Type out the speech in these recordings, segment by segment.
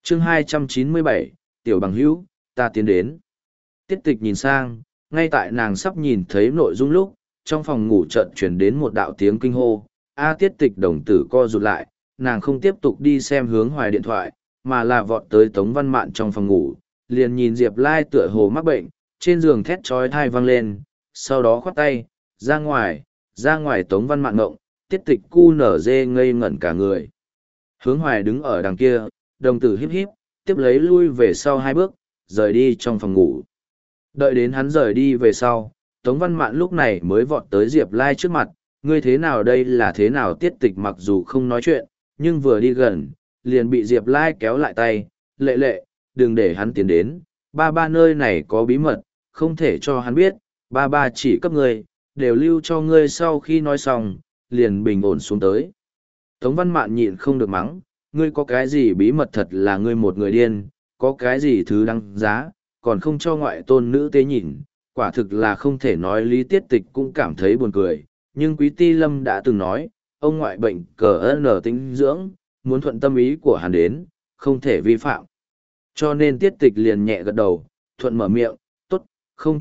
chương 297, tiểu bằng hữu, ta tiến đến. Tiết tịch nhìn sang, ngay tại nàng sắp nhìn thấy nội dung lúc, trong phòng ngủ chợt chuyển đến một đạo tiếng kinh hô. Tiết tịch đồng tử co rụt lại, nàng không tiếp tục đi xem hướng hoài điện thoại, mà là vọt tới Tống Văn Mạn trong phòng ngủ, liền nhìn Diệp Lai tựa hồ mắc bệnh, trên giường thét chói tai vang lên, sau đó khoát tay, ra ngoài. Tống Văn Mạn ngộng, Tiết tịch cu nở dê ngây ngẩn cả người. Hướng hoài đứng ở đằng kia, đồng tử híp híp, tiếp lấy lui về sau 2 bước, rời đi trong phòng ngủ. Đợi đến hắn rời đi về sau, Tống Văn Mạn lúc này mới vọt tới Diệp Lai trước mặt, ngươi thế nào đây là thế nào? Tiết tịch mặc dù không nói chuyện, nhưng vừa đi gần, liền bị Diệp Lai kéo lại tay, lệ, đừng để hắn tiến đến, ba nơi này có bí mật, không thể cho hắn biết, ba chỉ cấp ngươi, đều lưu cho ngươi. Sau khi nói xong, liền bình ổn xuống tới. Tống Văn Mạn nhịn không được mắng, ngươi có cái gì bí mật? Thật là ngươi một người điên, có cái gì thứ đăng giá, còn không cho ngoại tôn nữ tế nhìn, quả thực là không thể nói lý. Tiết tịch cũng cảm thấy buồn cười, nhưng Quý Ti Lâm đã từng nói, ông ngoại bệnh cờ nở tính dưỡng, muốn thuận tâm ý của hắn đến, không thể vi phạm. Cho nên Tiết tịch liền nhẹ gật đầu, thuận mở miệng, tốt, không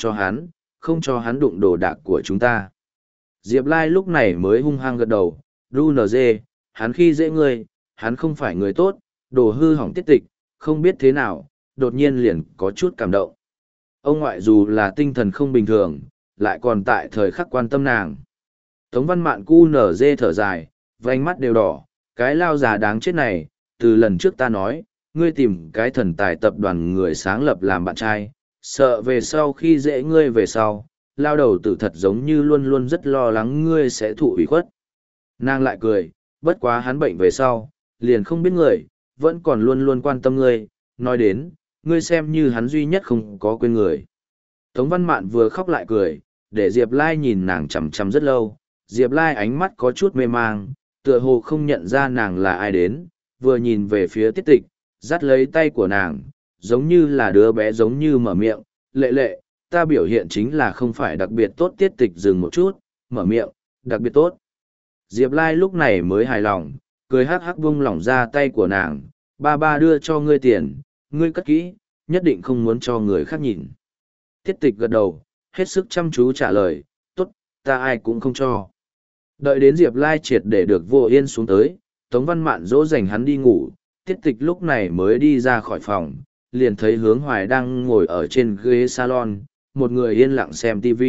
cho hắn đụng đồ đạc của chúng ta. Diệp Lai lúc này mới hung hăng gật đầu, đu nở dê, hắn khi dễ ngươi, hắn không phải người tốt, đồ hư hỏng. Tiết tịch, không biết thế nào, đột nhiên liền có chút cảm động. Ông ngoại dù là tinh thần không bình thường, lại còn tại thời khắc quan tâm nàng. Tống Văn Mạn cu nở dê thở dài, vành mắt đều đỏ, cái lao già đáng chết này, từ lần trước ta nói, ngươi tìm cái thần tài tập đoàn người sáng lập làm bạn trai, sợ về sau khi dễ ngươi về sau, lao đầu tử thật giống như luôn luôn rất lo lắng ngươi sẽ thụ ủy khuất. Nàng lại cười, bất quá hắn bệnh về sau, liền không biết người, vẫn còn luôn luôn quan tâm ngươi, nói đến, ngươi xem như hắn duy nhất không có quên người. Tống Văn Mạn vừa khóc lại cười, để Diệp Lai nhìn nàng chằm chằm rất lâu. Diệp Lai ánh mắt có chút mê mang, tựa hồ không nhận ra nàng là ai đến, vừa nhìn về phía Tiết tịch, dắt lấy tay của nàng, giống như là đứa bé giống như mở miệng, lệ, ta biểu hiện chính là không phải đặc biệt tốt. Tiết tịch dừng một chút, mở miệng, đặc biệt tốt. Diệp Lai lúc này mới hài lòng, cười hắc hắc vung lỏng ra tay của nàng, ba đưa cho ngươi tiền, ngươi cất kỹ, nhất định không muốn cho người khác nhìn. Tiết tịch gật đầu, hết sức chăm chú trả lời, tốt, ta ai cũng không cho. Đợi đến Diệp Lai triệt để được vô yên xuống tới, Tống Văn Mạn dỗ dành hắn đi ngủ, Tiết tịch lúc này mới đi ra khỏi phòng, liền thấy Hướng Hoài đang ngồi ở trên ghế salon, một người yên lặng xem TV.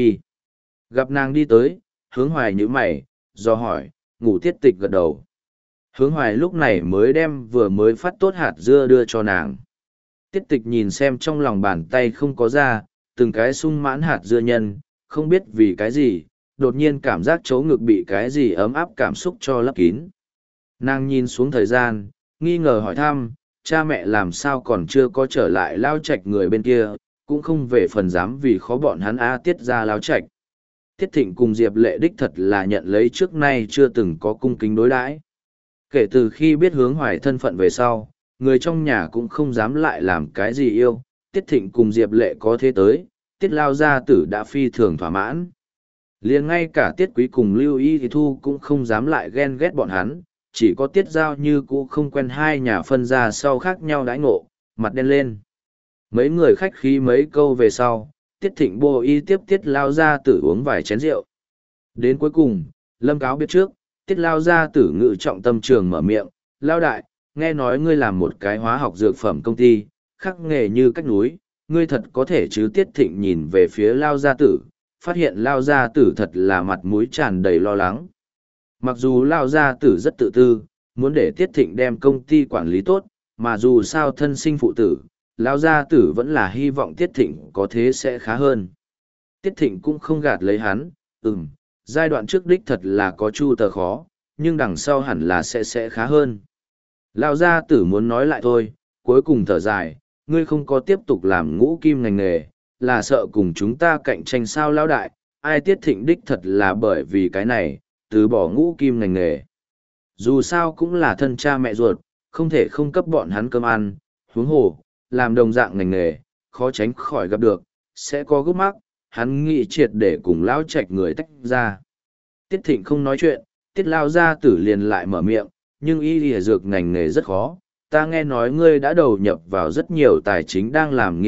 Gặp nàng đi tới, Hướng Hoài nhíu mày, do hỏi, ngủ? Tiết tịch gật đầu. Hướng Hoài lúc này mới đem vừa mới phát tốt hạt dưa đưa cho nàng. Tiết tịch nhìn xem trong lòng bàn tay không có ra, từng cái sung mãn hạt dưa nhân, không biết vì cái gì, đột nhiên cảm giác chỗ ngực bị cái gì ấm áp cảm xúc cho lấp kín. Nàng nhìn xuống thời gian, nghi ngờ hỏi thăm, cha mẹ làm sao còn chưa có trở lại lao trạch người bên kia, cũng không về phần dám vì khó bọn hắn Tiết ra lao trạch. Tiết Thịnh cùng Diệp Lệ đích thật là nhận lấy trước nay chưa từng có cung kính đối đãi. Kể từ khi biết Hướng Hoài thân phận về sau, người trong nhà cũng không dám lại làm cái gì yêu. Tiết Thịnh cùng Diệp Lệ có thế tới, Tiết lao gia tử đã phi thường thỏa mãn. Liền ngay cả Tiết Quý cùng Lưu Y thì Thu cũng không dám lại ghen ghét bọn hắn, chỉ có Tiết Giao như cũ không quen hai nhà phân ra sau khác nhau đãi ngộ, mặt đen lên. Mấy người khách khí mấy câu về sau, Tiết Thịnh bô y tiếp Tiết lao gia tử uống vài chén rượu. Đến cuối cùng, Lâm cáo biết trước, Tiết lao gia tử ngự trọng tâm trường mở miệng, lao đại, nghe nói ngươi làm một cái hóa học dược phẩm công ty, khắc nghề như cách núi, ngươi thật có thể chứ? Tiết Thịnh nhìn về phía lao gia tử, phát hiện lao gia tử thật là mặt mũi tràn đầy lo lắng. Mặc dù lao gia tử rất tự tư, muốn để Tiết Thịnh đem công ty quản lý tốt, mà dù sao thân sinh phụ tử, lao gia tử vẫn là hy vọng Tiết Thịnh có thế sẽ khá hơn. Tiết Thịnh cũng không gạt lấy hắn, giai đoạn trước đích thật là có chu tờ khó, nhưng đằng sau hẳn là sẽ khá hơn. Lao gia tử muốn nói lại thôi, cuối cùng thở dài, ngươi không có tiếp tục làm ngũ kim ngành nghề, là sợ cùng chúng ta cạnh tranh sao? Lao đại, ai Tiết Thịnh đích thật là bởi vì cái này, từ bỏ ngũ kim ngành nghề. Dù sao cũng là thân cha mẹ ruột, không thể không cấp bọn hắn cơm ăn, huống hồ, làm đồng dạng ngành nghề, khó tránh khỏi gặp được, sẽ có gút mắc, hắn nghĩ triệt để cùng Lão Trạch người tách ra. Tiết Thịnh không nói chuyện, Tiết Lao gia tử liền lại mở miệng, nhưng y lìa dược ngành nghề rất khó, Ta nghe nói ngươi đã đầu nhập vào rất nhiều tài chính đang làm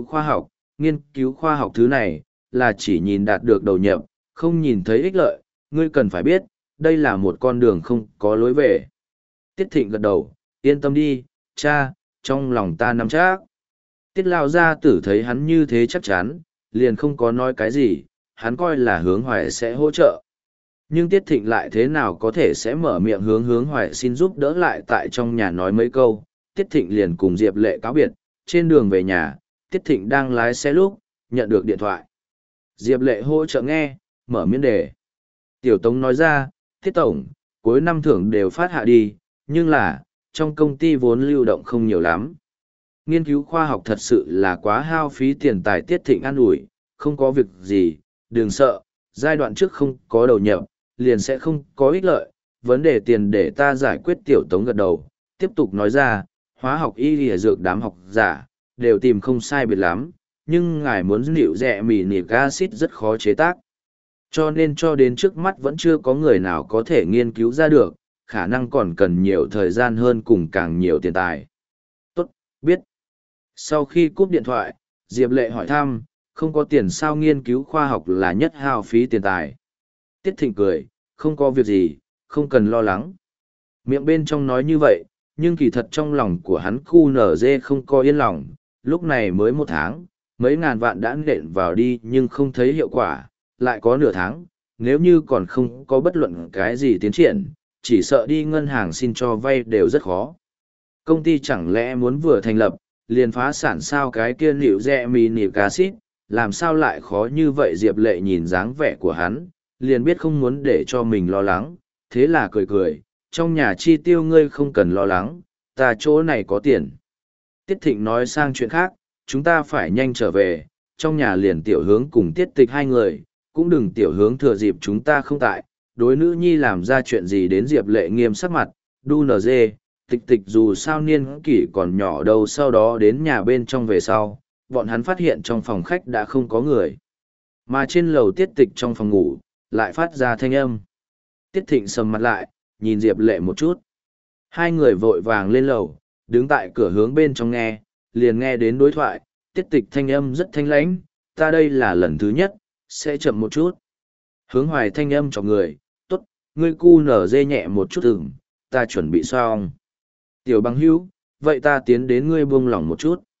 nghiên cứu khoa học thứ này, là chỉ nhìn đạt được đầu nhập, không nhìn thấy ích lợi, ngươi cần phải biết, đây là một con đường không có lối về. Tiết Thịnh gật đầu, yên tâm đi, cha, trong lòng ta nắm chắc. Tiết Lao Gia Tử thấy hắn như thế chắc chắn, liền không có nói cái gì, hắn coi là Hướng Hoài sẽ hỗ trợ. Nhưng Tiết Thịnh lại thế nào có thể sẽ mở miệng Hướng Hoài xin giúp đỡ lại tại trong nhà nói mấy câu. Tiết Thịnh liền cùng Diệp Lệ cáo biệt, trên đường về nhà, Tiết Thịnh đang lái xe lúc, nhận được điện thoại. Diệp Lệ hỗ trợ nghe, mở miễn đề. Tiểu Tống nói ra, Tiết Tổng, cuối năm thưởng đều phát hạ đi, nhưng là, trong công ty vốn lưu động không nhiều lắm. Nghiên cứu khoa học thật sự là quá hao phí tiền tài. Tiết Thịnh an ủi, không có việc gì, đừng sợ, giai đoạn trước không có đầu nhập, liền sẽ không có ích lợi, vấn đề tiền để ta giải quyết. Tiểu Tống gật đầu, tiếp tục nói ra, hóa học y lìa dược đám học giả, đều tìm không sai biệt lắm, nhưng ngài muốn liệu rẻ mì nic acid rất khó chế tác. Cho nên cho đến trước mắt vẫn chưa có người nào có thể nghiên cứu ra được, khả năng còn cần nhiều thời gian hơn cùng càng nhiều tiền tài. Tốt, biết. Sau khi cúp điện thoại, Diệp Lệ hỏi thăm, không có tiền sao nghiên cứu khoa học là nhất hao phí tiền tài. Tiết Thịnh cười, không có việc gì, không cần lo lắng. Miệng bên trong nói như vậy, nhưng kỳ thật trong lòng của hắn khu nở dê không có yên lòng, lúc này mới 1 tháng, mấy ngàn vạn đã nện vào đi nhưng không thấy hiệu quả, lại có nửa tháng, nếu như còn không có bất luận cái gì tiến triển, chỉ sợ đi ngân hàng xin cho vay đều rất khó. Công ty chẳng lẽ muốn vừa thành lập, liền phá sản sao? Cái kia liệu rẻ mì nịp acid, làm sao lại khó như vậy? Diệp Lệ nhìn dáng vẻ của hắn, liền biết không muốn để cho mình lo lắng, thế là cười cười, trong nhà chi tiêu ngươi không cần lo lắng, ta chỗ này có tiền. Tiết Thịnh nói sang chuyện khác, chúng ta phải nhanh trở về, trong nhà liền Tiểu Hướng cùng Tiết Tịch 2 người, cũng đừng Tiểu Hướng thừa dịp chúng ta không tại, đối nữ nhi làm ra chuyện gì đến. Diệp Lệ nghiêm sắc mặt, đu nờ dê, Tịch Tịch dù sao niên kỷ còn nhỏ đâu. Sau đó đến nhà bên trong về sau, bọn hắn phát hiện trong phòng khách đã không có người, mà trên lầu Tiết Tịch trong phòng ngủ lại phát ra thanh âm. Tiết Thịnh sầm mặt lại, nhìn Diệp Lệ một chút. Hai người vội vàng lên lầu, đứng tại cửa hướng bên trong nghe, liền nghe đến đối thoại. Tiết Tịch thanh âm rất thanh lãnh, ta đây là lần thứ nhất, sẽ chậm một chút. Hướng Hoài thanh âm cho người, tốt, ngươi cu nở dê nhẹ một chút ta chuẩn bị xong. Tiểu Bằng Hữu, vậy ta tiến đến ngươi buông lỏng một chút.